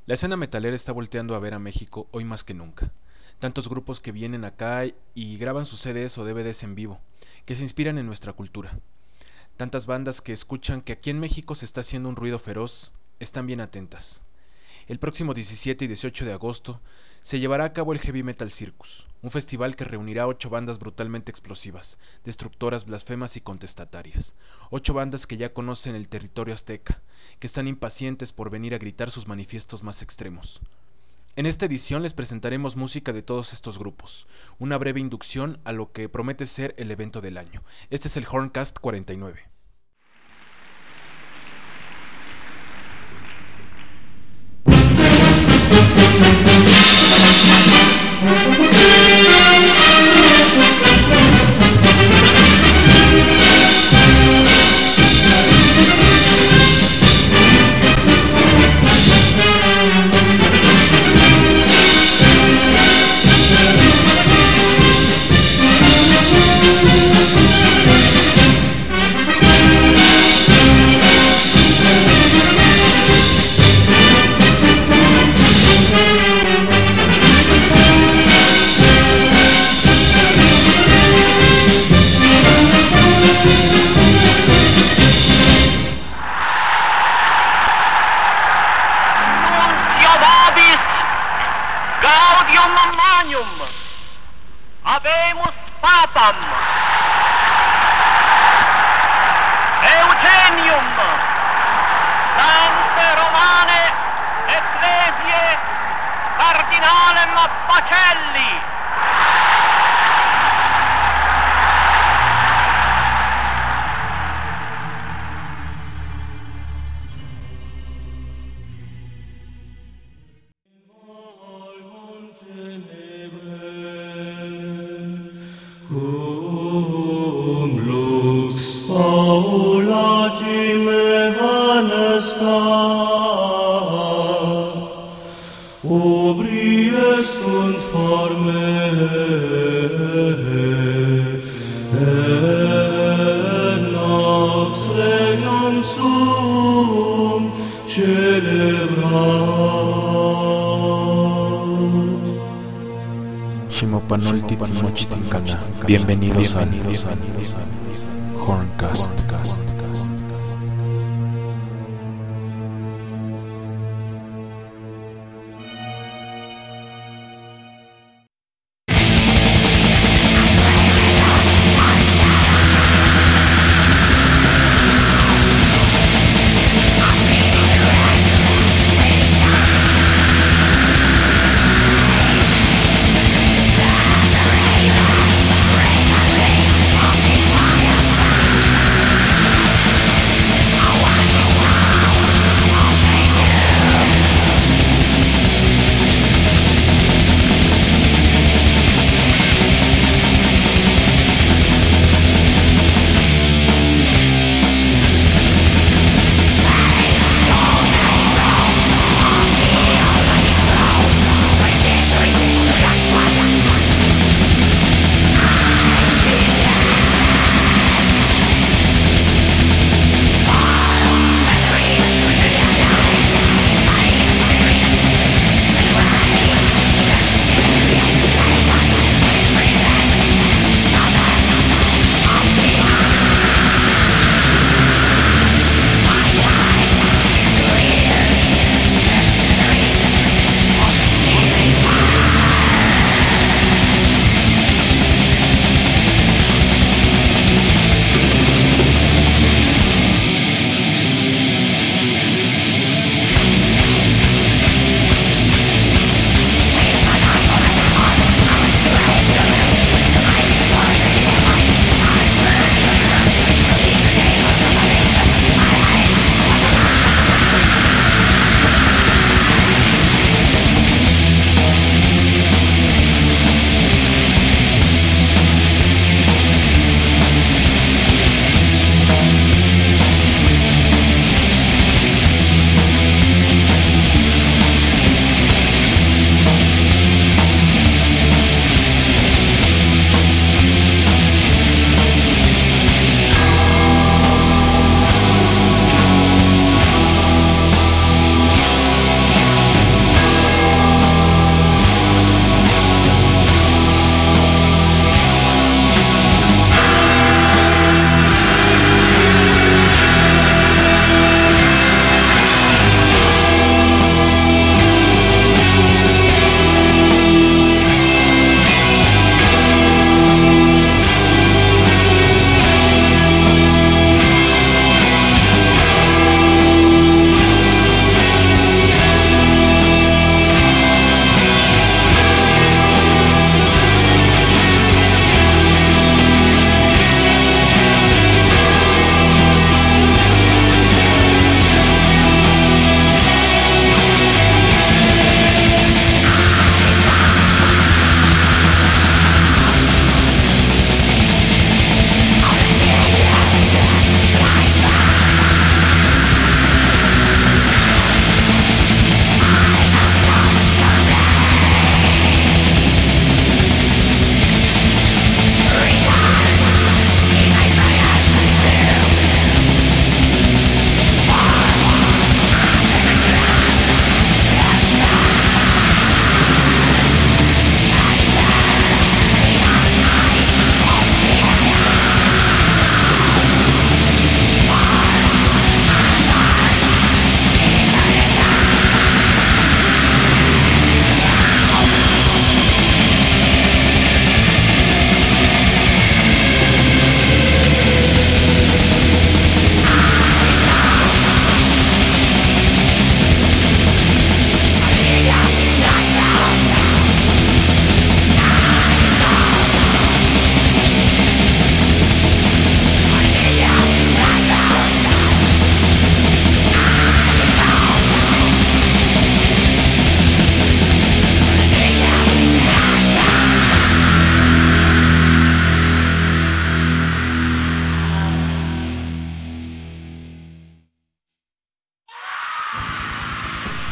La escena metalera está volteando a ver a México hoy más que nunca. Tantos grupos que vienen acá y graban sus CDs o DVDs en vivo, que se inspiran en nuestra cultura. Tantas bandas que escuchan que aquí en México se está haciendo un ruido feroz, están bien atentas. El próximo 17 y 18 de agosto se llevará a cabo el Heavy Metal Circus, un festival que reunirá 8 bandas brutalmente explosivas, destructoras, blasfemas y contestatarias. 8 bandas que ya conocen el territorio azteca, que están impacientes por venir a gritar sus manifiestos más extremos. En esta edición les presentaremos música de todos estos grupos, una breve inducción a lo que promete ser el evento del año. Este es el Horncast 49. Habemus papam Eugenium Sante Romane Ecclesiae Cardinalem Pacelli. Bienvenidos a Horncast.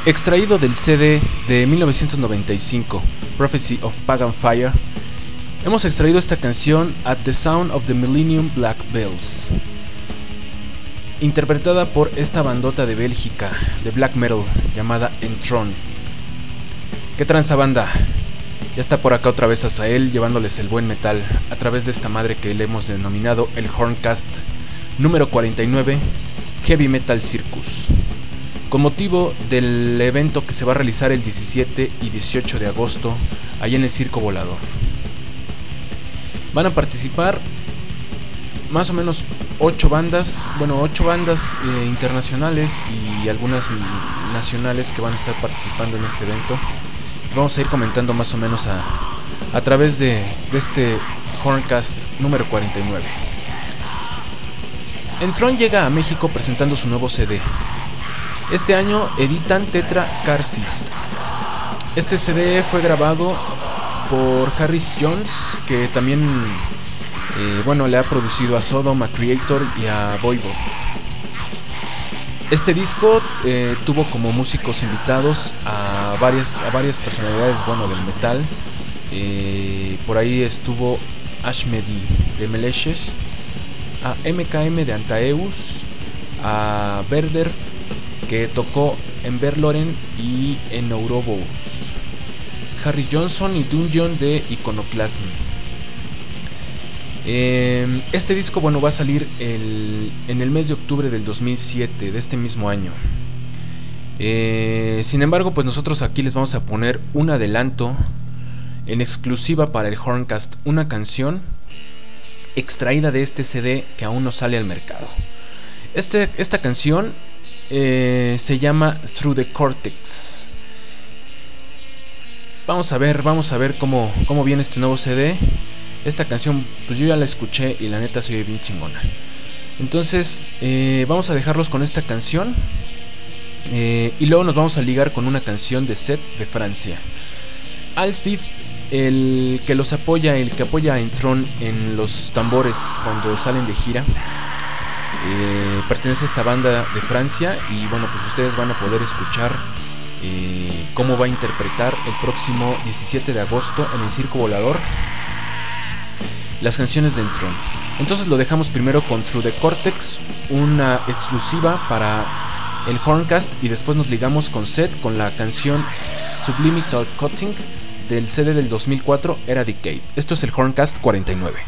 Extraído del CD de 1995, Prophecy of Pagan Fire, hemos extraído esta canción At the Sound of the Millennium Black Bells, interpretada por esta bandota de Bélgica de black metal llamada Enthroned. ¿Qué tranza, banda? Ya está por acá otra vez Azael llevándoles el buen metal a través de esta madre que le hemos denominado el Horncast número 49, Heavy Metal Circus, con motivo del evento que se va a realizar el 17 y 18 de agosto allá en el Circo Volador. Van a participar más o menos 8 bandas internacionales y algunas nacionales que van a estar participando en este evento. Vamos a ir comentando más o menos a través de este Horncast número 49. Enthroned llega a México presentando su nuevo CD. Este año editan Tetra Carcist. Este CD fue grabado por Harris Jones, que también le ha producido a Sodom, a Creator y a Voivod. Este disco tuvo como músicos invitados a varias personalidades del metal. Por ahí estuvo Ashmedi de Meleshes, a MKM de Antaeus, a Verderf, que tocó en Verloren y en Ouroboros, Harry Johnson y Dungeon de Iconoclasm. Este disco va a salir en el mes de octubre del 2007, de este mismo año. Sin embargo, pues nosotros aquí les vamos a poner un adelanto en exclusiva para el Horncast, una canción extraída de este CD que aún no sale al mercado. Esta canción se llama Through the Cortex. Vamos a ver cómo viene este nuevo CD. Esta canción, pues yo ya la escuché y la neta se oye bien chingona. Entonces, vamos a dejarlos con esta canción. Y luego nos vamos a ligar con una canción de Seth de Francia. Alsbith, el que apoya a Enthroned en los tambores cuando salen de gira, pertenece a esta banda de Francia. Y pues ustedes van a poder escuchar cómo va a interpretar el próximo 17 de agosto en el Circo Volador las canciones de Enthroned. Entonces lo dejamos primero con Through the Cortex, una exclusiva para el Horncast, y después nos ligamos con Seth con la canción Subliminal Cutting del CD del 2004, Eradicate. Esto es el Horncast 49.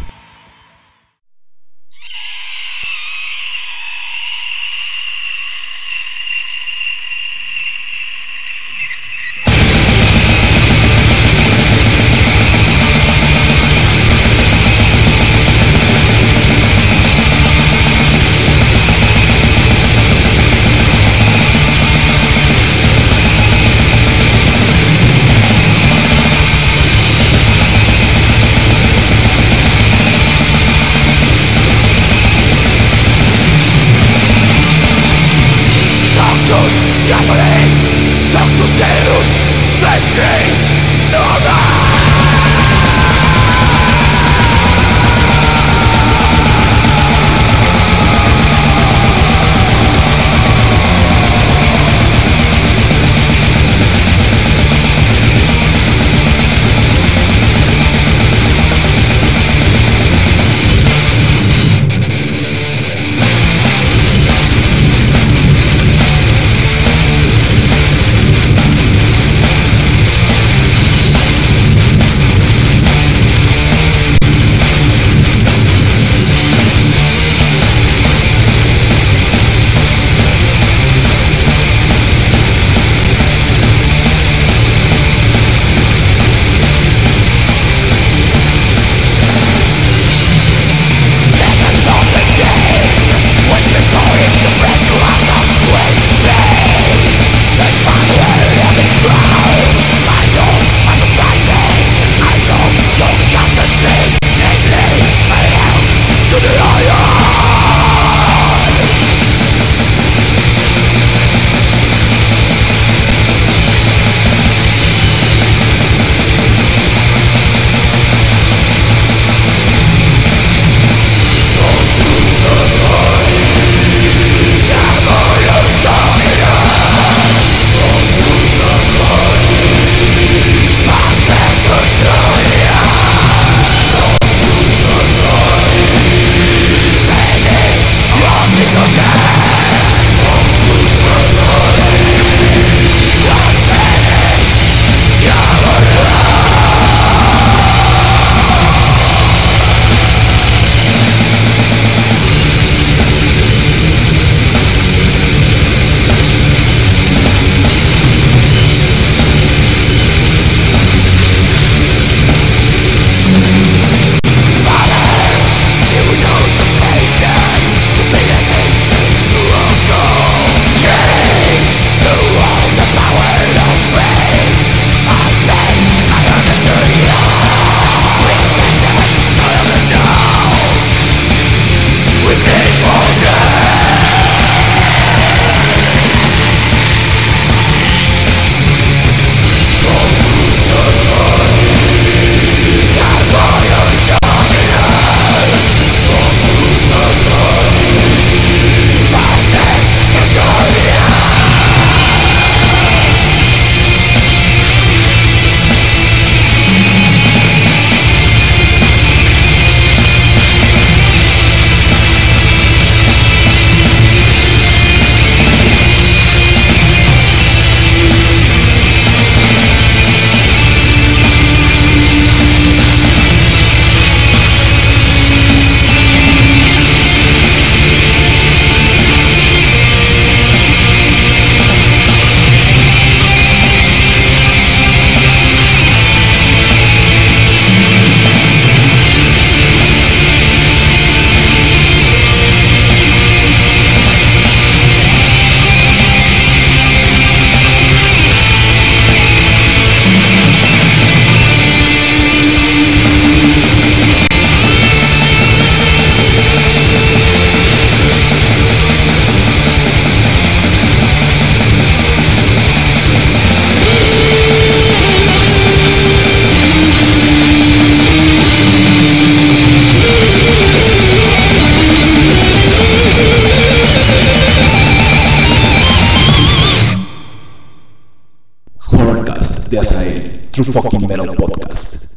podcast de Azael, True Fucking Metal Podcast.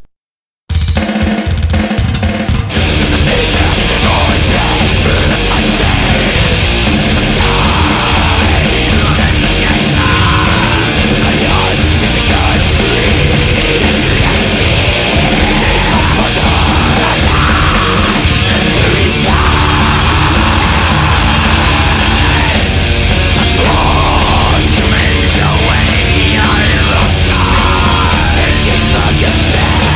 Just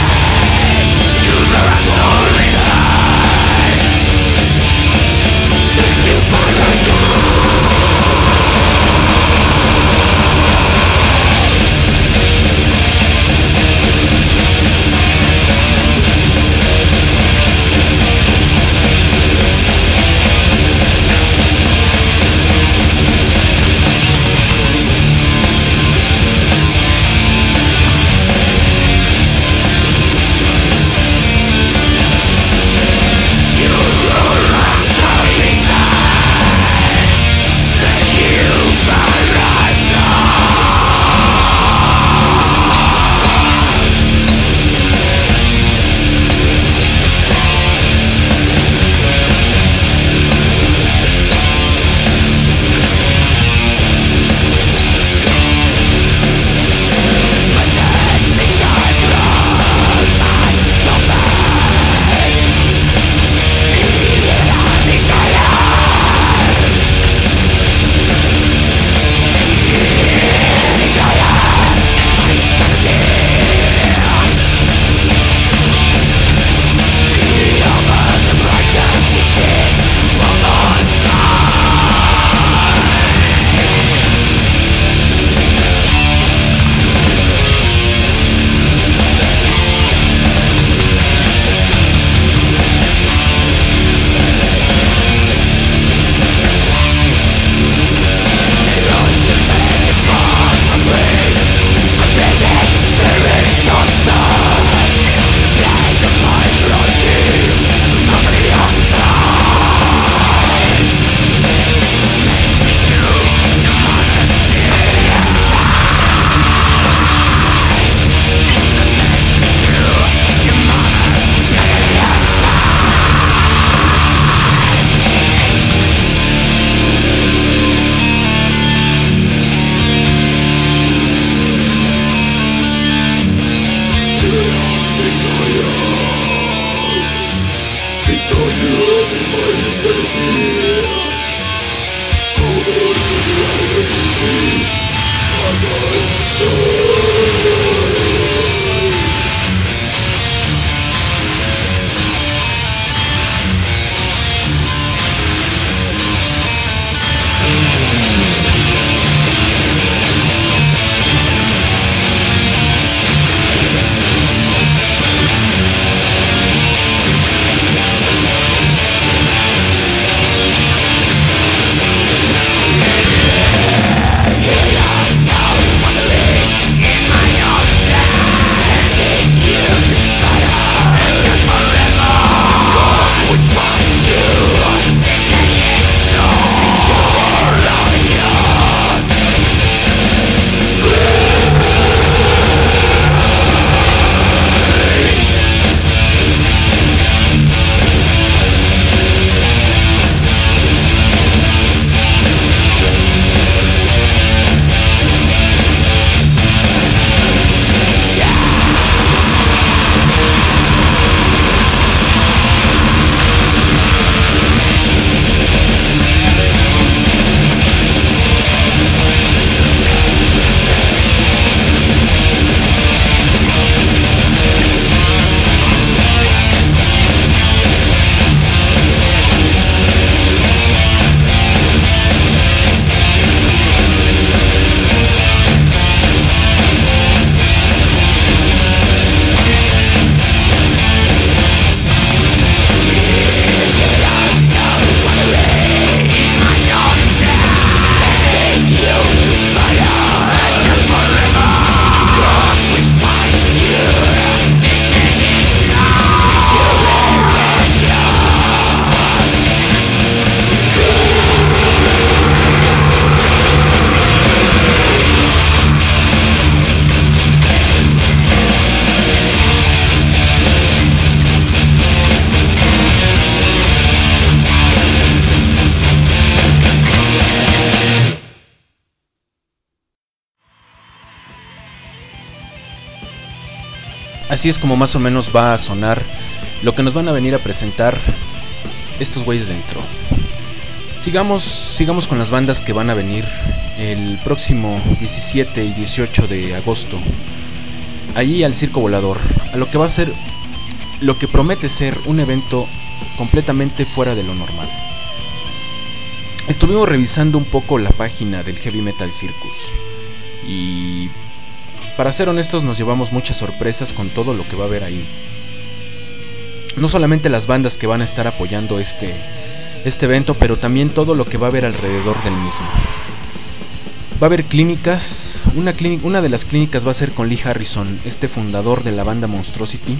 Así es como más o menos va a sonar lo que nos van a venir a presentar estos güeyes de Enthroned. Sigamos con las bandas que van a venir el próximo 17 y 18 de agosto. Allí al Circo Volador, a lo que va a ser, lo que promete ser un evento completamente fuera de lo normal. Estuvimos revisando un poco la página del Heavy Metal Circus y, para ser honestos, nos llevamos muchas sorpresas con todo lo que va a haber ahí. No solamente las bandas que van a estar apoyando este evento, pero también todo lo que va a haber alrededor del mismo. Va a haber clínicas. Una de las clínicas va a ser con Lee Harrison, fundador de la banda Monstrosity.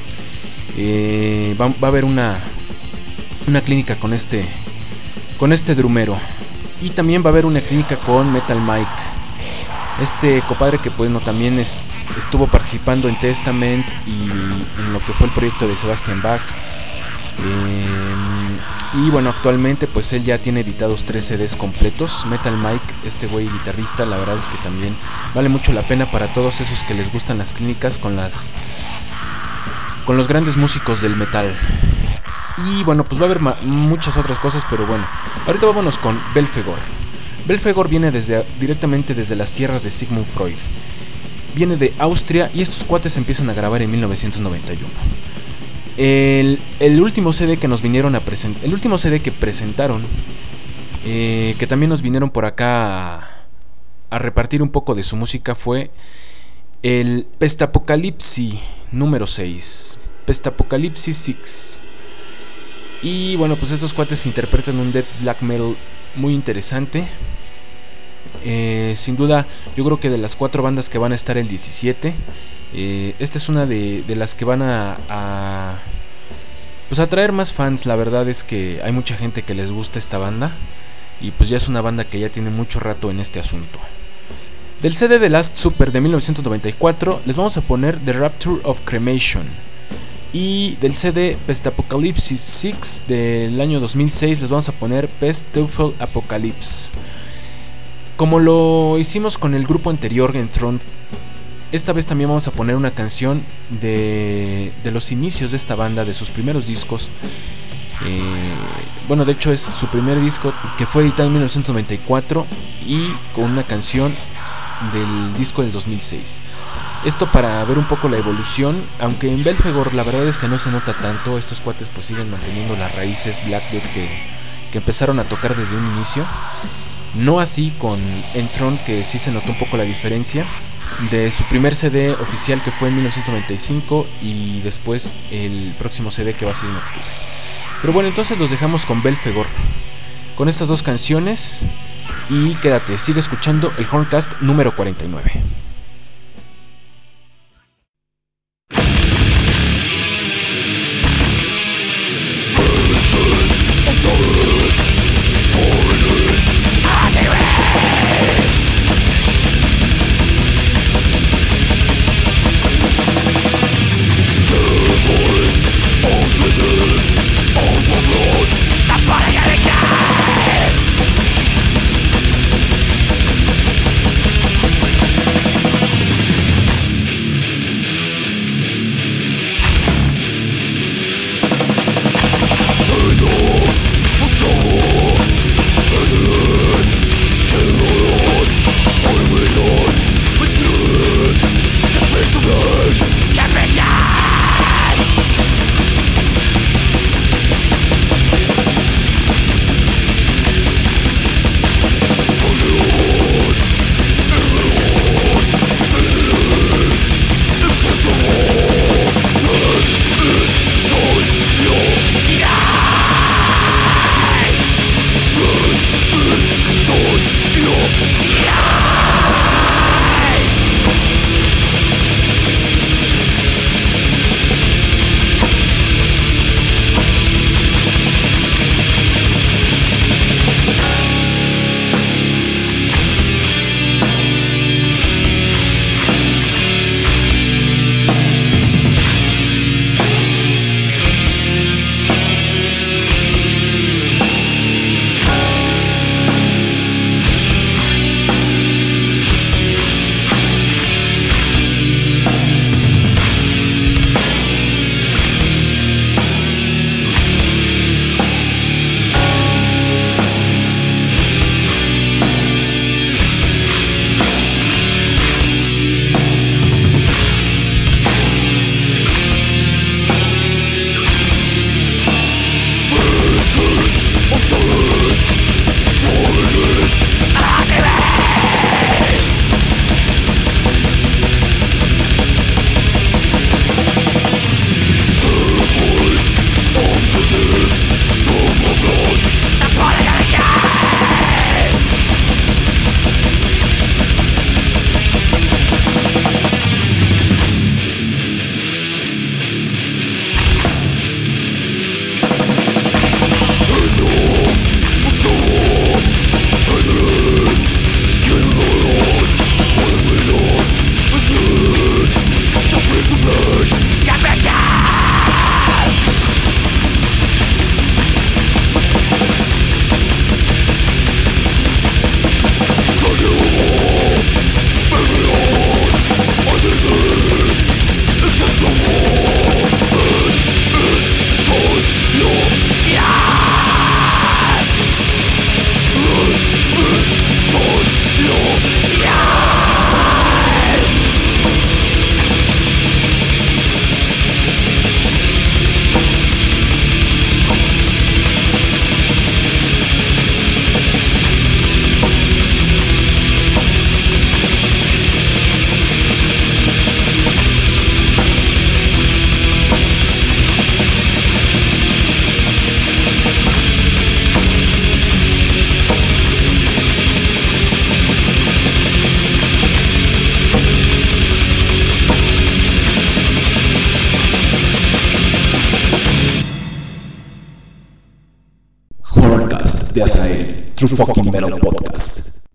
Va a haber una clínica con este drumero. Y también va a haber una clínica con Metal Mike, compadre que también estuvo participando en Testament y en lo que fue el proyecto de Sebastian Bach. Y bueno, actualmente pues él ya tiene editados 3 CDs completos. Metal Mike, güey guitarrista, la verdad es que también vale mucho la pena para todos esos que les gustan las clínicas con los grandes músicos del metal. Y bueno, pues va a haber muchas otras cosas, pero bueno, ahorita vámonos con Belphegor. Belphegor viene directamente desde las tierras de Sigmund Freud. Viene de Austria y estos cuates empiezan a grabar en 1991. El último CD que nos vinieron a presentar, el último CD que presentaron, que también nos vinieron por acá a repartir un poco de su música, fue el Pestapocalypse número 6, Pestapocalypse 6. Y bueno, pues estos cuates interpretan un death black metal muy interesante. Sin duda, yo creo que de las 4 bandas que van a estar el 17, esta es una de las que van a atraer más fans. La verdad es que hay mucha gente que les gusta esta banda y pues ya es una banda que ya tiene mucho rato en este asunto. Del CD de Last Supper de 1994 les vamos a poner The Rapture of Cremation, y del CD Pestapocalypse 6 del año 2006 les vamos a poner Pest Teufel Apocalypse. Como lo hicimos con el grupo anterior, Enthroned, esta vez también vamos a poner una canción de los inicios de esta banda, de sus primeros discos. Bueno, de hecho es su primer disco, que fue editado en 1994, y con una canción del disco del 2006. Esto para ver un poco la evolución, aunque en Belphegor la verdad es que no se nota tanto. Estos cuates pues siguen manteniendo las raíces Black Death que empezaron a tocar desde un inicio. No así con Enthroned, que sí se notó un poco la diferencia de su primer CD oficial, que fue en 1995, y después el próximo CD que va a ser en octubre. Pero bueno, entonces los dejamos con Belphegor, con estas 2 canciones, y quédate, sigue escuchando el Horncast número 49. Para True Fucking Metal Podcast.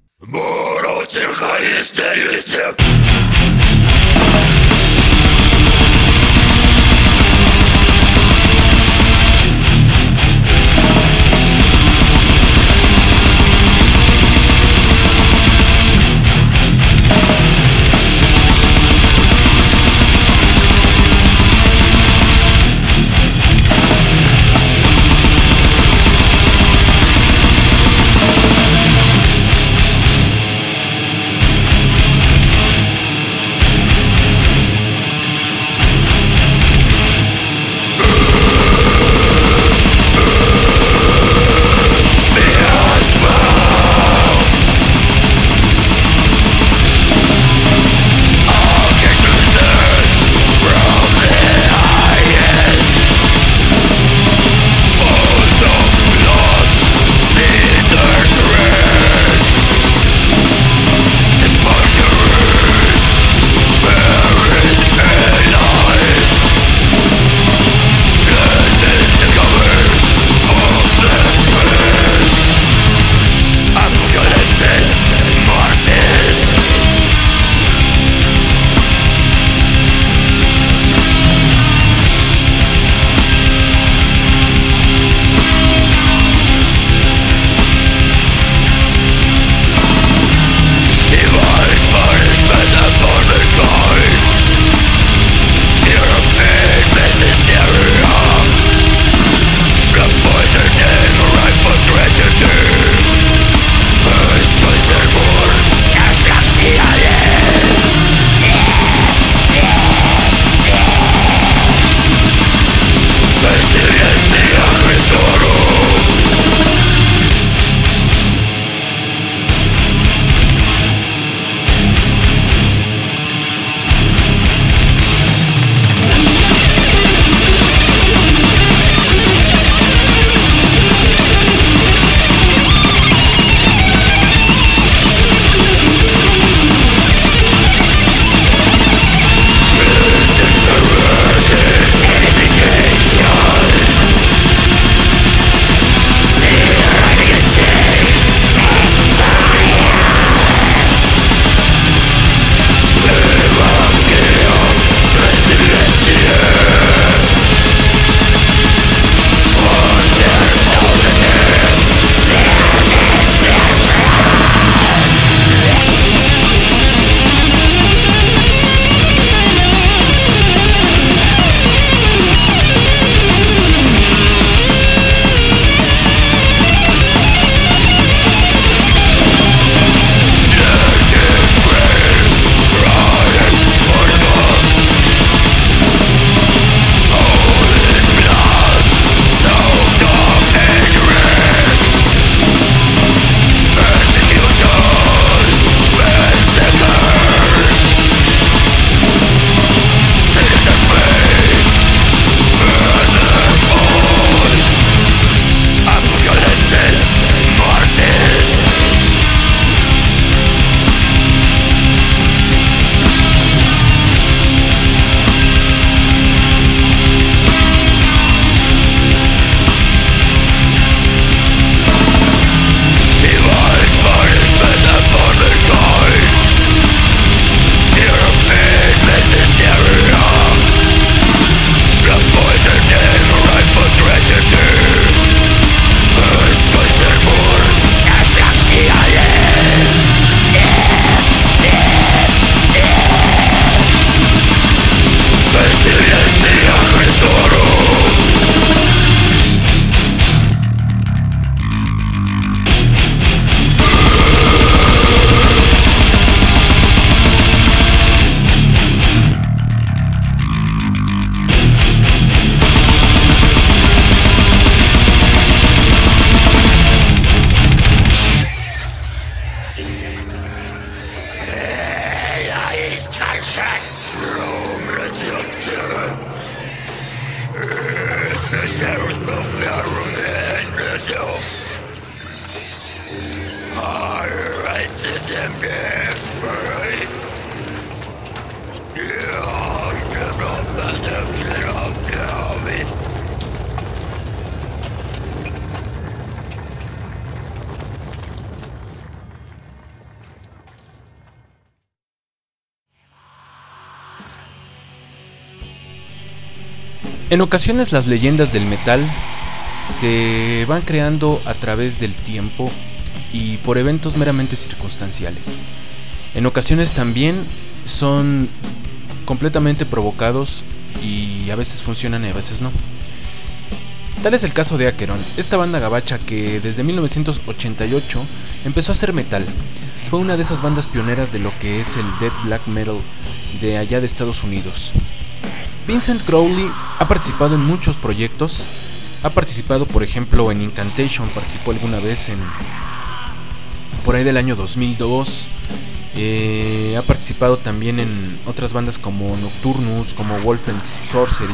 En ocasiones las leyendas del metal se van creando a través del tiempo y por eventos meramente circunstanciales. En ocasiones también son completamente provocados y a veces funcionan y a veces no. Tal es el caso de Aqueron, esta banda gabacha que desde 1988 empezó a hacer metal. Fue una de esas bandas pioneras de lo que es el death black metal de allá de Estados Unidos. Vincent Crowley ha participado en muchos proyectos. Ha participado, por ejemplo, en Incantation, participó alguna vez por ahí del año 2002. Ha participado también en otras bandas como Nocturnus, como Wolf and Sorcery.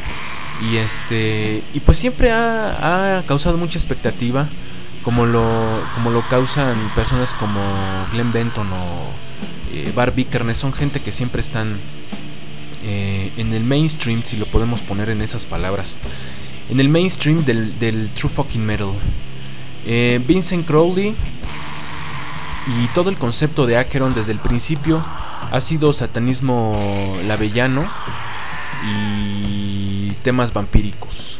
Y pues siempre ha causado mucha expectativa, como lo causan personas como Glenn Benton o Bar Vikernes. Son gente que siempre están en el mainstream, si lo podemos poner en esas palabras, en el mainstream del true fucking metal. Vincent Crowley y todo el concepto de Aqueron desde el principio ha sido satanismo lavellano y temas vampíricos.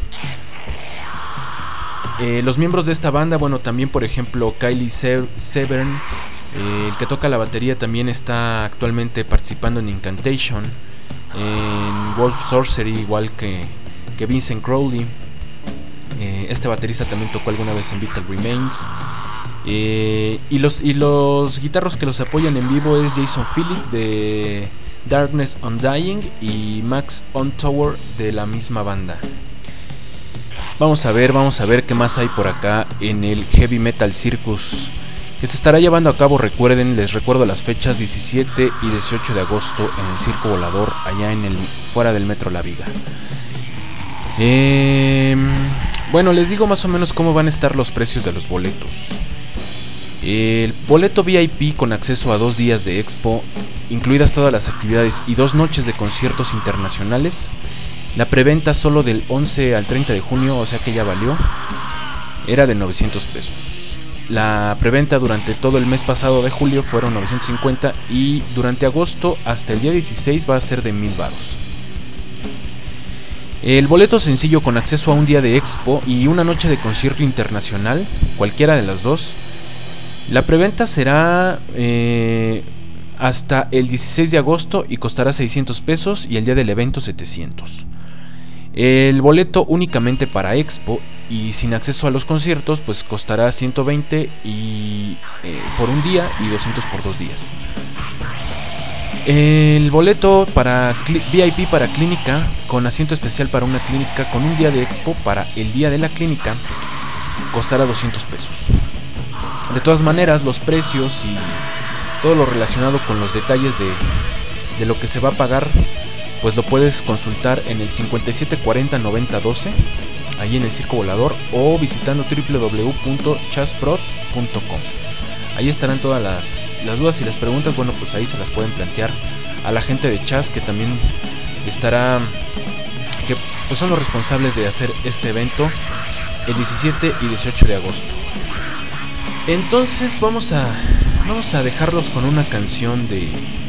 Los miembros de esta banda, bueno, también por ejemplo Kylie Severn, el que toca la batería, también está actualmente participando en Incantation, en Wolf Sorcery, igual que Vincent Crowley. Este baterista también tocó alguna vez en Vital Remains. Y los guitarros que los apoyan en vivo es Jason Phillip de Darkness Undying y Max Ontower de la misma banda. Vamos a ver qué más hay por acá en el Heavy Metal Circus, que se estará llevando a cabo, les recuerdo las fechas 17 y 18 de agosto en el Circo Volador, allá fuera del Metro La Viga. Bueno, les digo más o menos cómo van a estar los precios de los boletos. El boleto VIP con acceso a 2 días de expo, incluidas todas las actividades y 2 noches de conciertos internacionales. La preventa solo del 11 al 30 de junio, o sea que ya valió, era de 900 pesos. La preventa durante todo el mes pasado de julio fueron 950 y durante agosto hasta el día 16 va a ser de 1000 varos. El boleto sencillo con acceso a un día de expo y una noche de concierto internacional, cualquiera de las dos. La preventa será hasta el 16 de agosto y costará 600 pesos y el día del evento 700. El boleto únicamente para expo y sin acceso a los conciertos pues costará 120 por un día y 200 por 2 días. El boleto para VIP para clínica con asiento especial para una clínica con un día de expo para el día de la clínica costará 200 pesos. De todas maneras, los precios y todo lo relacionado con los detalles de lo que se va a pagar, pues lo puedes consultar en el 5740-9012, ahí en el Circo Volador, o visitando www.chasprod.com. Ahí estarán todas las dudas y las preguntas. Bueno, pues ahí se las pueden plantear a la gente de Chas, que también estará, que pues son los responsables de hacer este evento el 17 y 18 de agosto. Entonces vamos a dejarlos con una canción de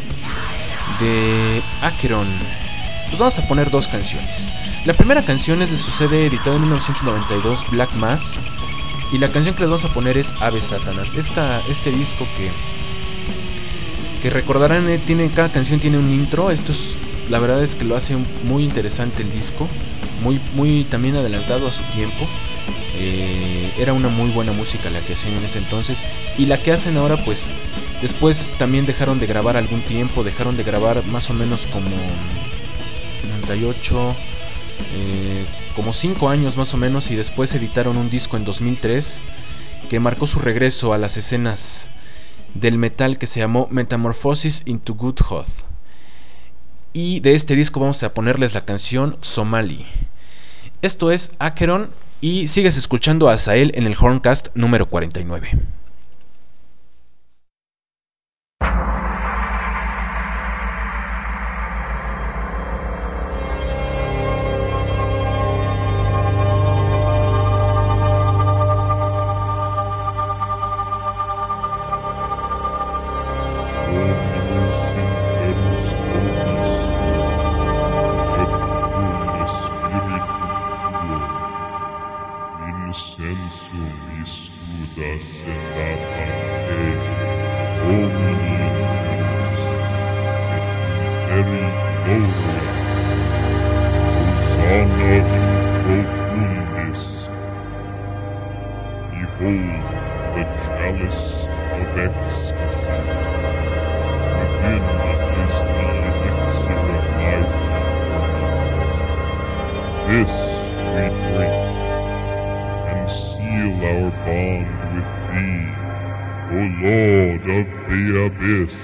Aqueron. Pues vamos a poner 2 canciones. La primera canción es de su CD editado en 1992, Black Mass. Y la canción que les vamos a poner es Ave Satanas. Este disco que recordarán, cada canción tiene un intro. La verdad es que lo hace muy interesante el disco. Muy también adelantado a su tiempo. Era una muy buena música la que hacían en ese entonces. Y la que hacen ahora, pues después también dejaron de grabar algún tiempo. Dejaron de grabar más o menos como 98, como 5 años más o menos. Y después editaron un disco en 2003 que marcó su regreso a las escenas del metal, que se llamó Metamorphosis into Good Hoth. Y de este disco vamos a ponerles la canción Somali. Esto es Aqueron. Y sigues escuchando a Azael en el Horncast número 49. Spiritus gloria. Hosanna in profundis. Behold the chalice of ecstasy. Within is the elixir of life. This we drink, and seal our bond with thee, O Lord of the Abyss.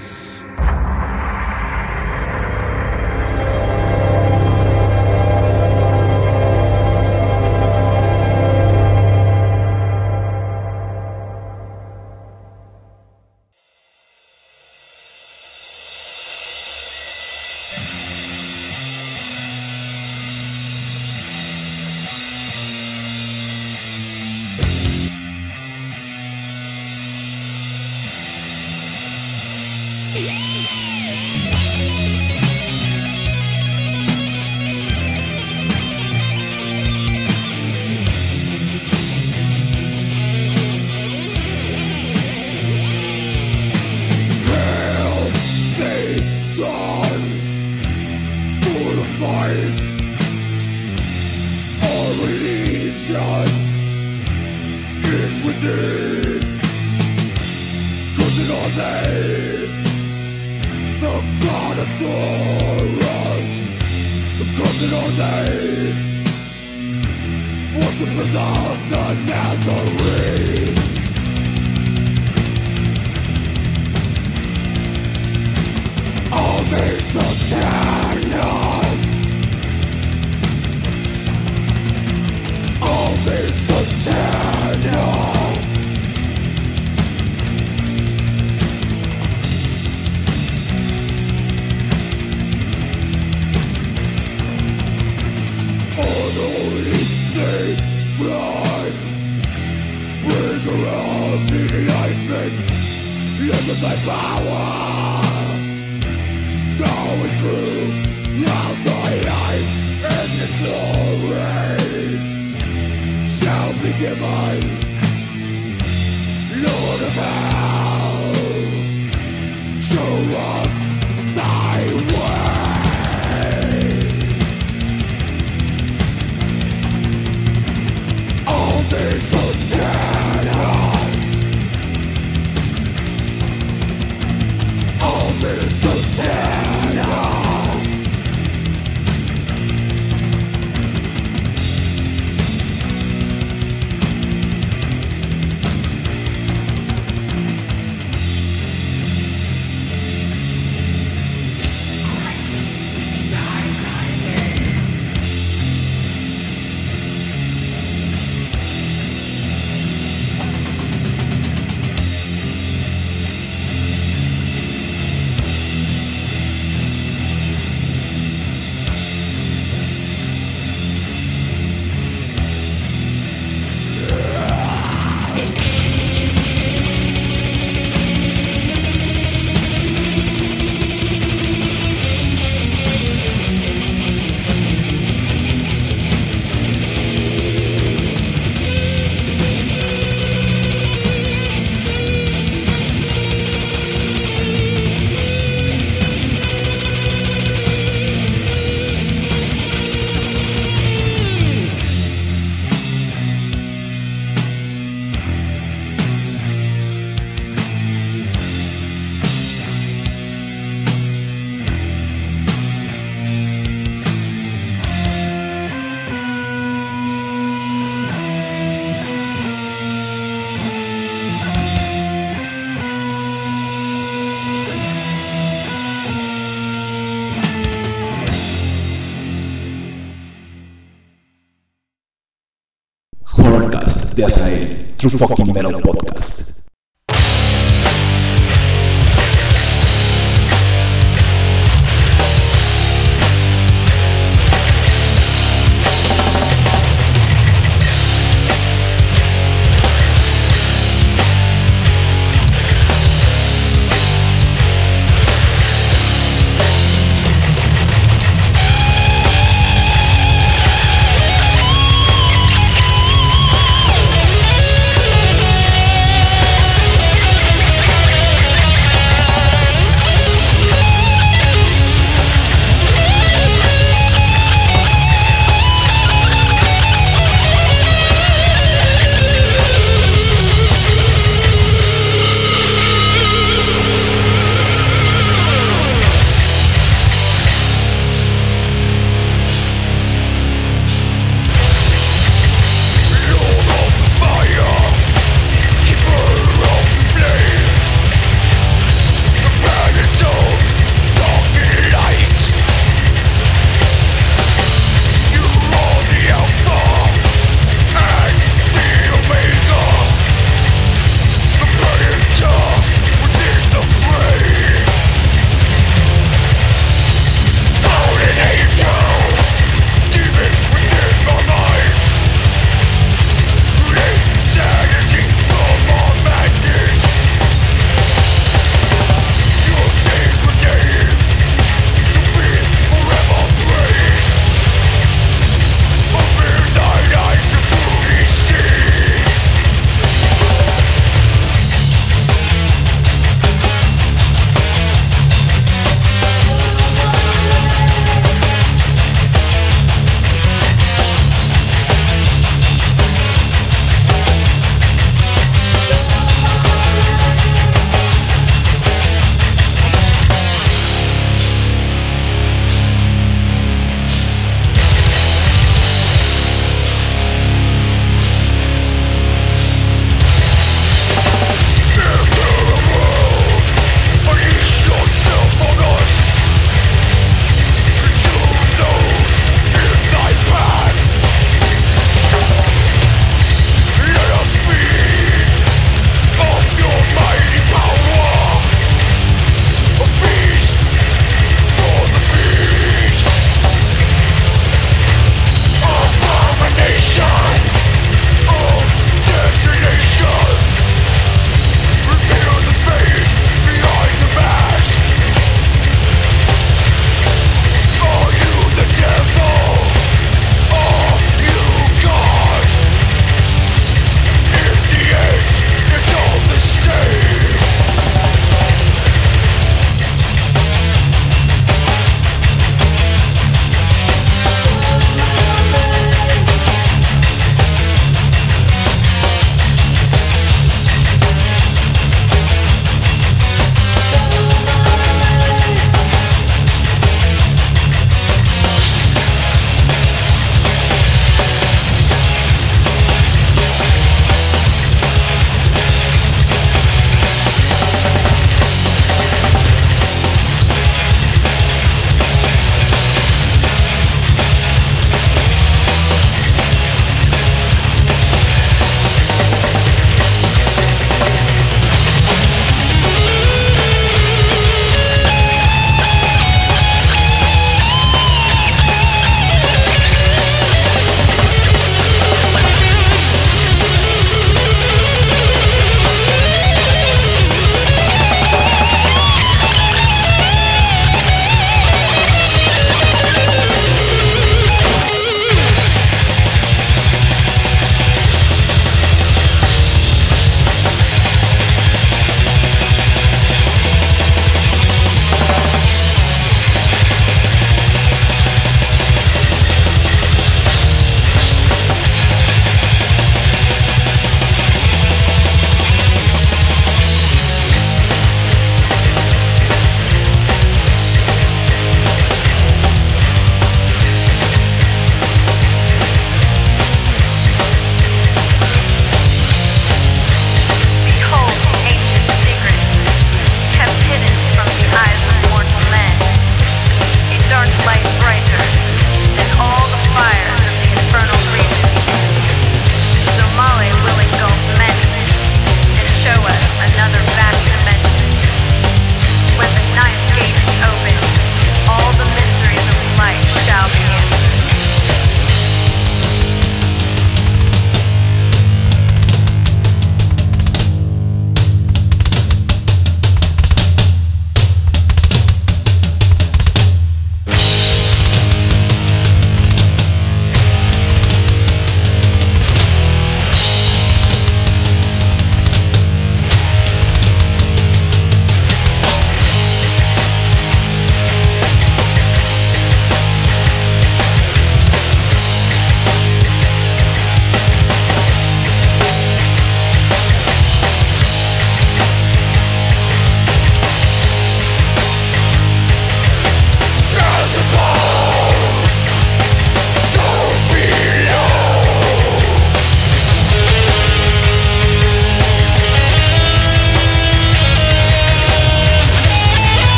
De Azael, True Fucking Metal Podcast.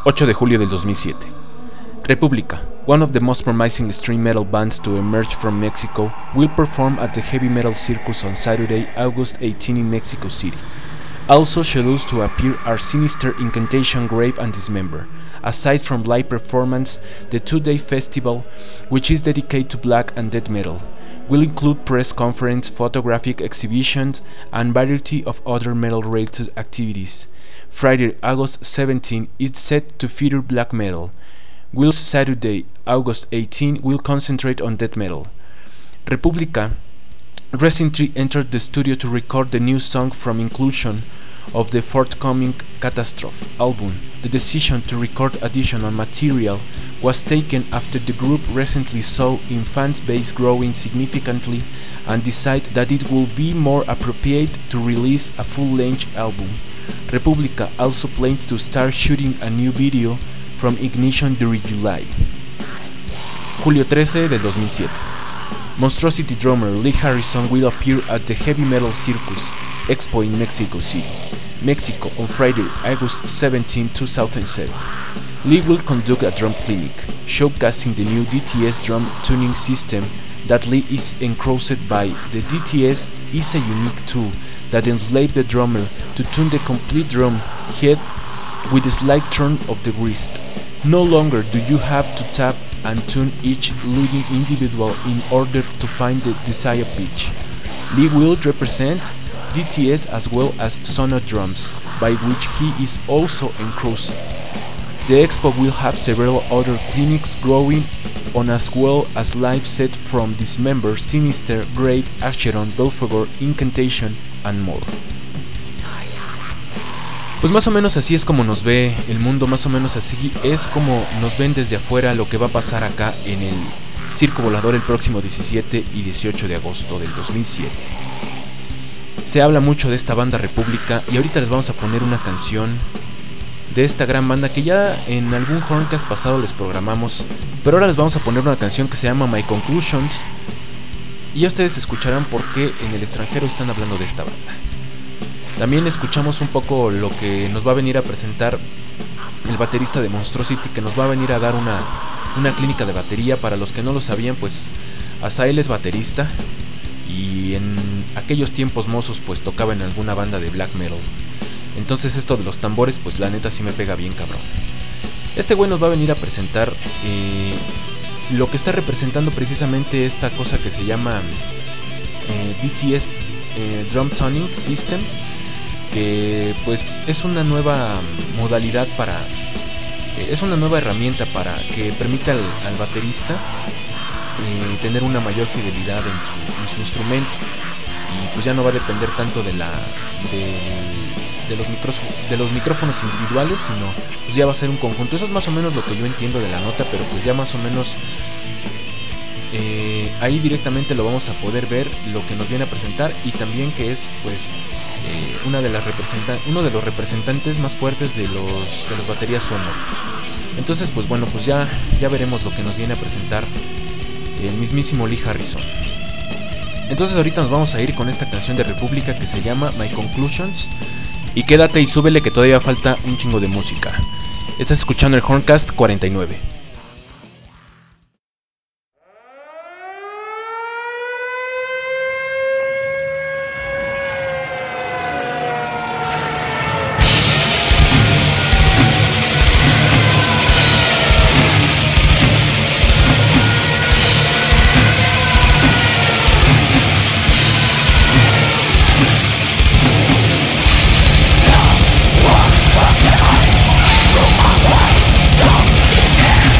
8 de julio del 2007. República, one of the most promising extreme metal bands to emerge from Mexico, will perform at the Heavy Metal Circus on Saturday, August 18 in Mexico City. Also scheduled to appear are Sinister, Incantation, Grave, and Dismember. Aside from live performance, the two-day festival, which is dedicated to black and death metal, will include press conference, photographic exhibitions, and variety of other metal-related activities. Friday, August 17 is set to feature black metal, while Saturday, August 18 will concentrate on death metal. República recently entered the studio to record the new song from inclusion of the forthcoming Catastrophe album. The decision to record additional material was taken after the group recently saw its fan base growing significantly and decided that it would be more appropriate to release a full-length album. República also plans to start shooting a new video from Ignition during July. Julio 13 del 2007. Monstrosity drummer Lee Harrison will appear at the Heavy Metal Circus Expo in Mexico City, Mexico on Friday, August 17, 2007. Lee will conduct a drum clinic, showcasing the new DTS drum tuning system that Lee is engrossed by. The DTS is a unique tool that enslaves the drummer to tune the complete drum head with a slight turn of the wrist. No longer do you have to tap and tune each leading individual in order to find the desired pitch. Lee will represent DTS as well as Sono drums, by which he is also engrossed. The expo will have several other clinics growing on, as well as live set from Dismember, Sinister, Grave, Acheron, Belphegor, Incantation, and more. Pues más o menos así es como nos ve el mundo, más o menos así es como nos ven desde afuera lo que va a pasar acá en el Circo Volador el próximo 17 y 18 de agosto del 2007. Se habla mucho de esta banda República y ahorita les vamos a poner una canción de esta gran banda que ya en algún Horncast pasado les programamos, pero ahora les vamos a poner una canción que se llama My Conclusions y ya ustedes escucharán por qué en el extranjero están hablando de esta banda. También escuchamos un poco lo que nos va a venir a presentar el baterista de Monstrosity, que nos va a venir a dar una clínica de batería. Para los que no lo sabían, pues Asael es baterista y en aquellos tiempos mozos pues tocaba en alguna banda de black metal. Entonces esto de los tambores pues la neta sí me pega bien cabrón. Este güey nos va a venir a presentar lo que está representando precisamente esta cosa que se llama DTS Drum Tuning System, que pues es una nueva modalidad es una nueva herramienta para que permita al baterista tener una mayor fidelidad en su instrumento, y pues ya no va a depender tanto de los micrófonos individuales, sino pues ya va a ser un conjunto. Eso es más o menos lo que yo entiendo de la nota, pero pues ya más o menos ahí directamente lo vamos a poder ver lo que nos viene a presentar, y también que es pues uno de los representantes más fuertes de las baterías Sonor. Entonces pues bueno, pues ya veremos lo que nos viene a presentar el mismísimo Lee Harrison. Entonces ahorita nos vamos a ir con esta canción de República que se llama My Conclusions, y quédate y súbele que todavía falta un chingo de música. Estás escuchando el Horncast 49. Yeah.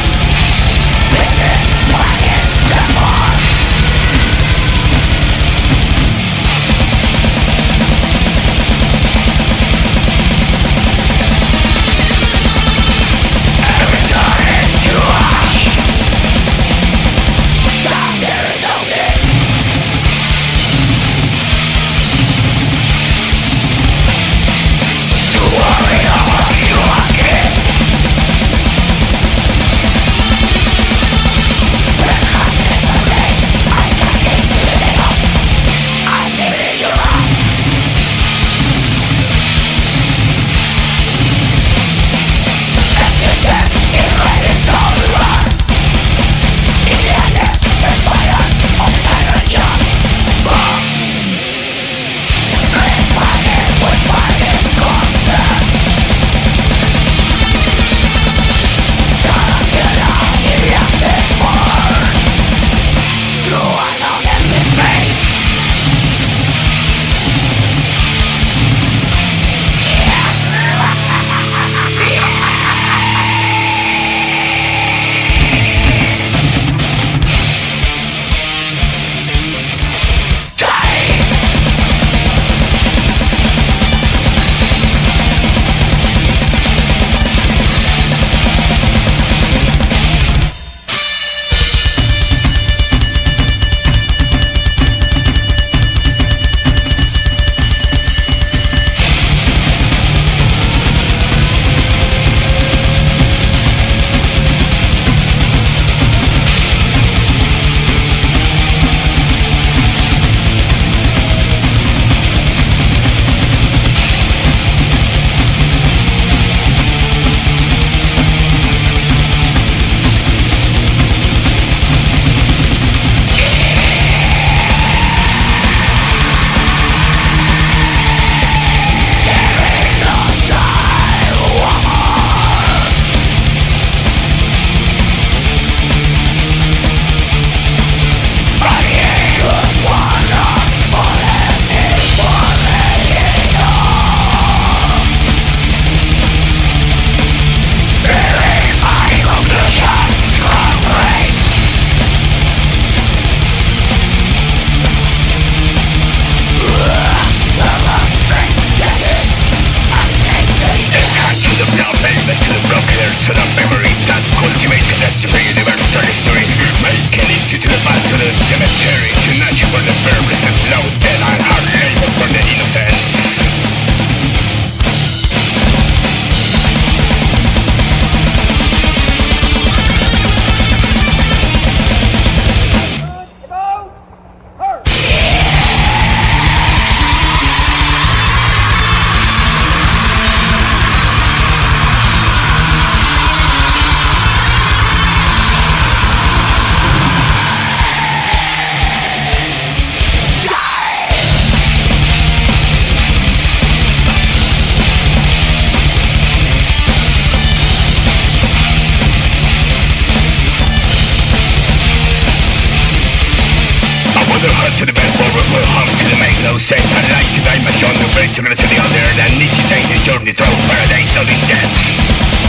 instruments of the other and initiate a journey through paradise of the dead.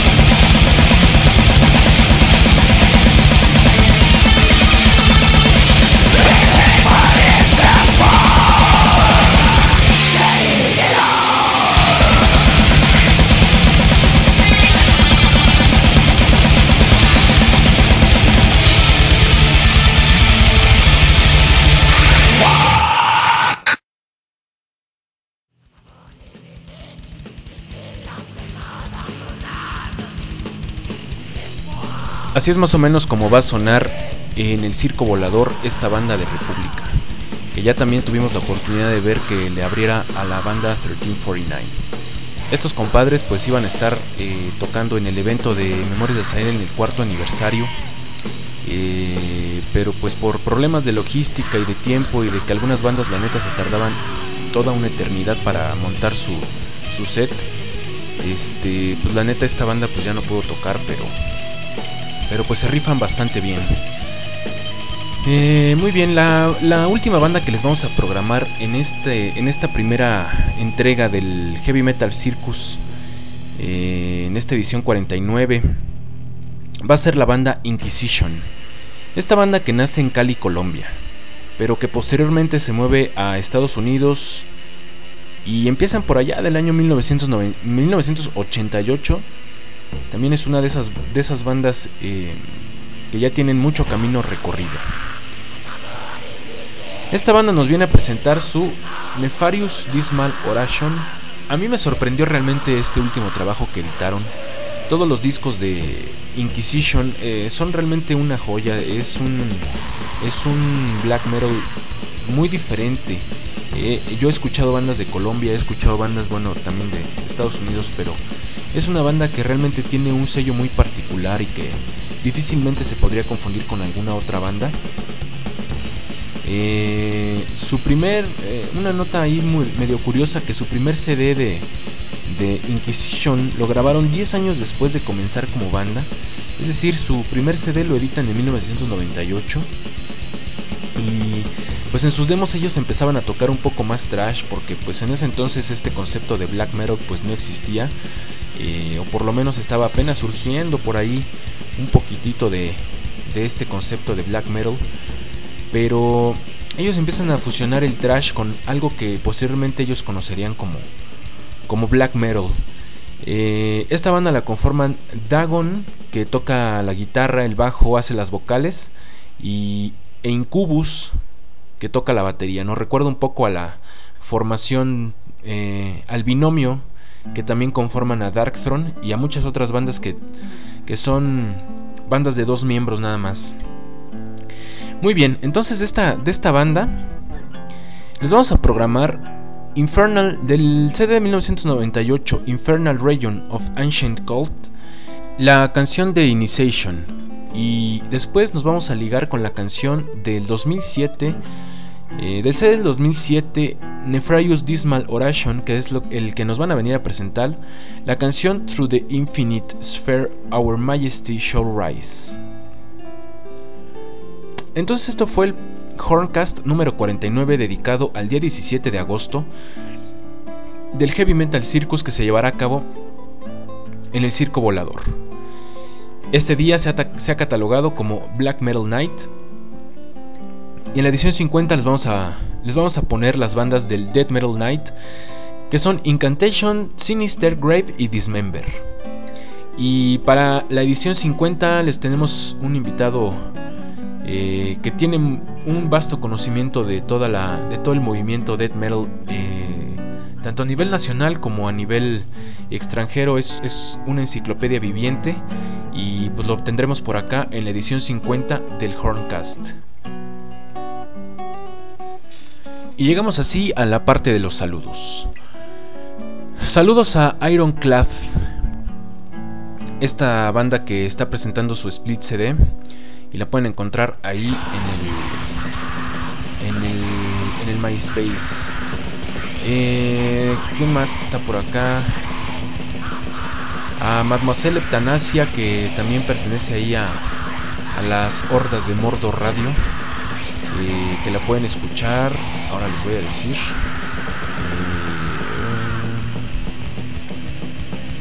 Así es más o menos como va a sonar en el Circo Volador esta banda de República, que ya también tuvimos la oportunidad de ver que le abriera a la banda 1349. Estos compadres pues iban a estar tocando en el evento de Memorias de Zaire en el 4º aniversario, pero pues por problemas de logística y de tiempo y de que algunas bandas la neta se tardaban toda una eternidad para montar su set, pues la neta esta banda pues ya no pudo tocar, pero pues se rifan bastante bien. Muy bien, la última banda que les vamos a programar en esta primera entrega del Heavy Metal Circus, en esta edición 49, va a ser la banda Inquisition. Esta banda que nace en Cali, Colombia, pero que posteriormente se mueve a Estados Unidos y empiezan por allá del año 1988. También es una de esas bandas que ya tienen mucho camino recorrido. Esta banda nos viene a presentar su Nefarious Dismal Oration. A mí me sorprendió realmente este último trabajo que editaron. Todos los discos de Inquisition son realmente una joya. Es un black metal muy diferente. Yo he escuchado bandas de Colombia, he escuchado bandas, también de Estados Unidos, pero es una banda que realmente tiene un sello muy particular y que difícilmente se podría confundir con alguna otra banda. Una nota ahí medio curiosa, que su primer CD de Inquisition lo grabaron 10 años después de comenzar como banda. Es decir, su primer CD lo editan en 1998. Y pues en sus demos ellos empezaban a tocar un poco más thrash, porque pues en ese entonces este concepto de black metal pues no existía, o por lo menos estaba apenas surgiendo por ahí un poquitito de este concepto de black metal. Pero ellos empiezan a fusionar el thrash con algo que posteriormente ellos conocerían como black metal. Esta banda la conforman Dagon, que toca la guitarra, el bajo, hace las vocales, e Incubus, que toca la batería. Nos recuerda un poco a la formación, al binomio que también conforman a Darkthrone y a muchas otras bandas que son bandas de 2 miembros nada más. Muy bien, entonces de esta banda les vamos a programar Infernal, del CD de 1998, Infernal Region of Ancient Cult, la canción de Initiation. Y después nos vamos a ligar con la canción del 2007, del CD del 2007, Nefarious Dismal Oration, que es el que nos van a venir a presentar, la canción Through the Infinite Sphere Our Majesty Shall Rise. Entonces esto fue el Horncast número 49, dedicado al día 17 de agosto del Heavy Metal Circus, que se llevará a cabo en el Circo Volador. Este día se ha catalogado como Black Metal Night, y en la edición 50 les vamos a poner las bandas del Death Metal Night, que son Incantation, Sinister Grave y Dismember. Y para la edición 50 les tenemos un invitado que tiene un vasto conocimiento de todo el movimiento death metal, tanto a nivel nacional como a nivel extranjero. Es una enciclopedia viviente, y pues lo obtendremos por acá en la edición 50 del Horncast. Y llegamos así a la parte de los saludos. Saludos a Ironclad, esta banda que está presentando su split CD, y la pueden encontrar ahí en el MySpace. ¿Qué más está por acá? A Mademoiselle Eutanasia, que también pertenece ahí a las hordas de Mordor Radio, que la pueden escuchar. Ahora les voy a decir.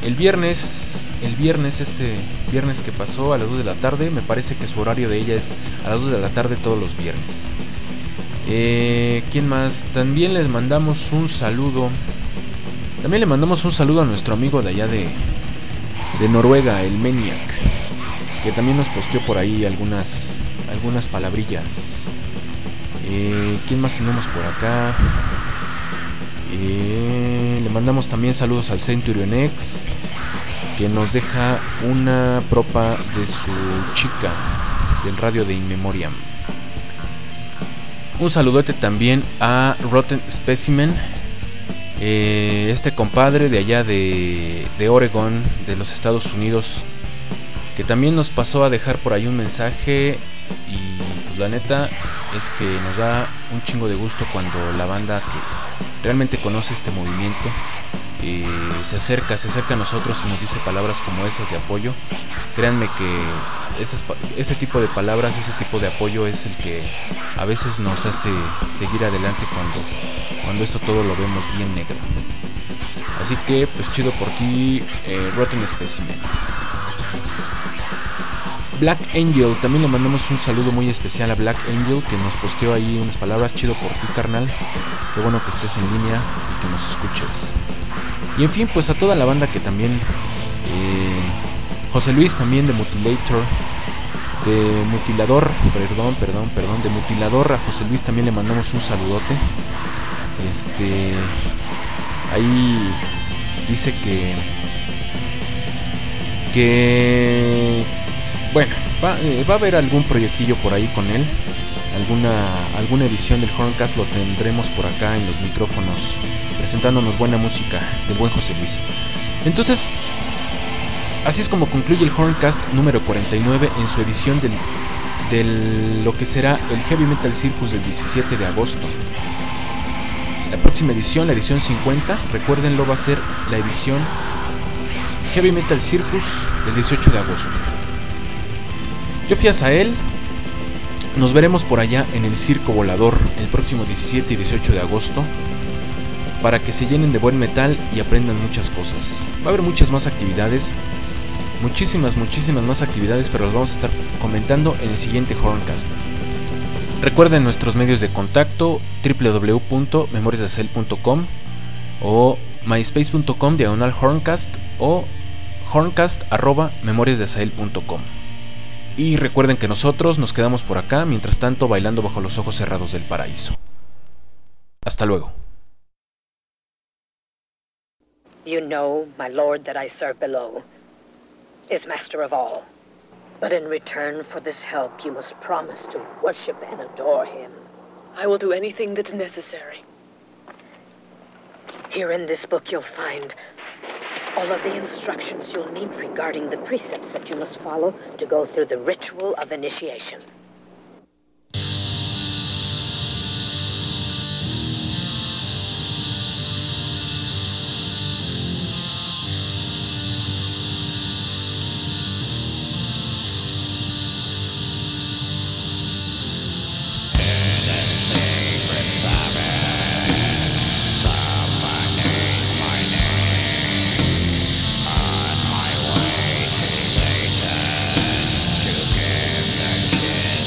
el viernes que pasó a las 2 de la tarde, me parece que su horario de ella es a las 2 de la tarde todos los viernes. ¿Quién más? También les mandamos un saludo. También le mandamos un saludo a nuestro amigo de allá de Noruega, el Maniac, que también nos posteó por ahí algunas palabrillas. ¿Quién más tenemos por acá? Le mandamos también saludos al Centurion X, que nos deja una propa de su chica del radio de In Memoriam. Un saludote también a Rotten Specimen, este compadre de allá de Oregon, de los Estados Unidos, que también nos pasó a dejar por ahí un mensaje. Y pues la neta es que nos da un chingo de gusto cuando la banda que realmente conoce este movimiento se acerca a nosotros y nos dice palabras como esas de apoyo. Créanme que ese tipo de palabras, ese tipo de apoyo es el que a veces nos hace seguir adelante cuando esto todo lo vemos bien negro. Así que pues chido por ti, Rotten Specimen. Black Angel, también le mandamos un saludo muy especial a Black Angel, que nos posteó ahí unas palabras. Chido por ti, carnal, qué bueno que estés en línea y que nos escuches. Y en fin, pues a toda la banda que también, José Luis también de Mutilator, de Mutilador, de Mutilador, a José Luis también le mandamos un saludote. Ahí dice que bueno, va a haber algún proyectillo por ahí con él. Alguna edición del Horncast lo tendremos por acá en los micrófonos, presentándonos buena música del buen José Luis. Entonces, así es como concluye el Horncast número 49 en su edición del lo que será el Heavy Metal Circus del 17 de agosto. La próxima edición, la edición 50, recuérdenlo, va a ser la edición Heavy Metal Circus del 18 de agosto. Yo fui a Sahel. Nos veremos por allá en el Circo Volador el próximo 17 y 18 de agosto, para que se llenen de buen metal y aprendan muchas cosas. Va a haber muchas más actividades, muchísimas más actividades, pero las vamos a estar comentando en el siguiente Horncast. Recuerden nuestros medios de contacto: www.memoriasdesahel.com o myspace.com/Horncast o horncast@memoriasdesahel.com. Y recuerden que nosotros nos quedamos por acá, mientras tanto, bailando bajo los ojos cerrados del paraíso. Hasta luego. You know, my lord that I serve below is master of all. But in return for this help, you must promise to worship and adore him. I will do anything that's necessary. Here in this book you'll find all of the instructions you'll need regarding the precepts that you must follow to go through the ritual of initiation. To give the kids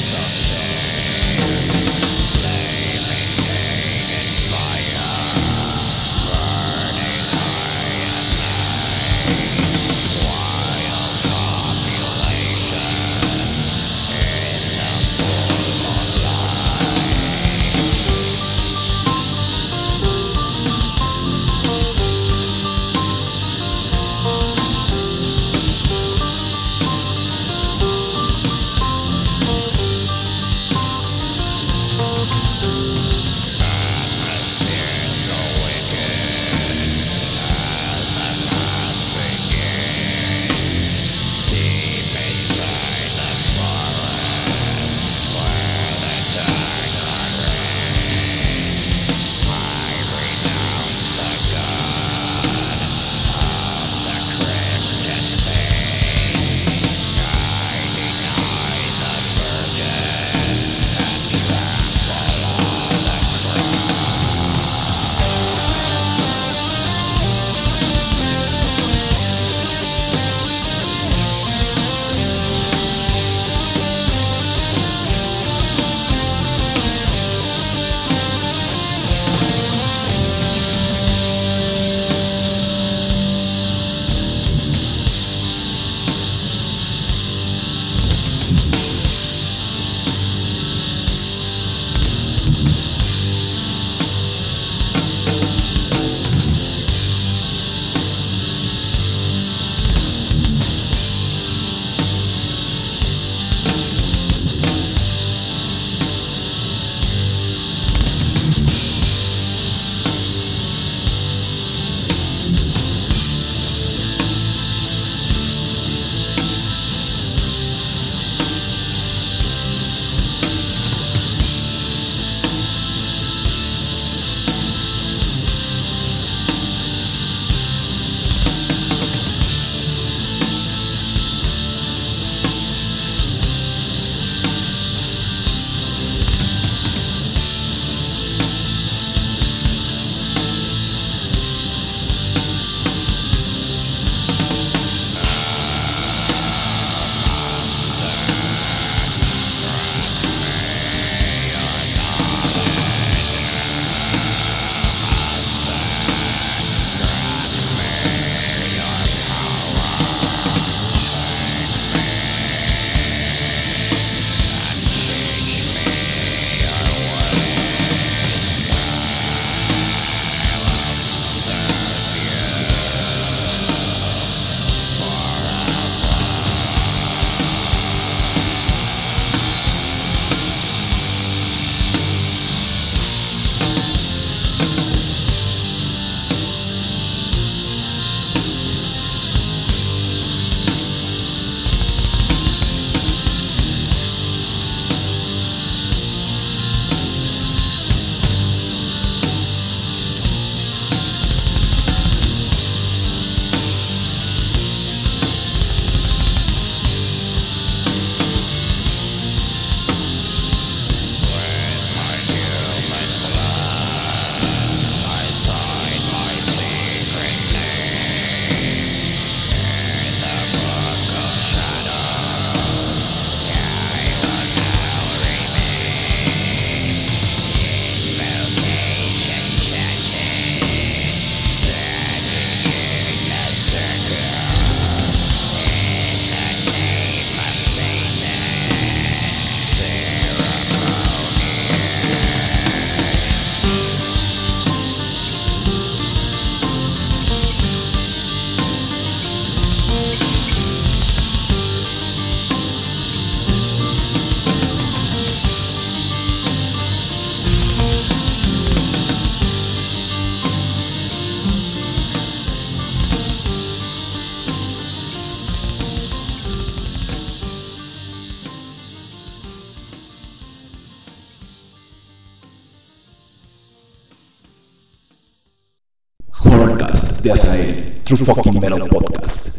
de Azael, True Fucking Metal Podcast.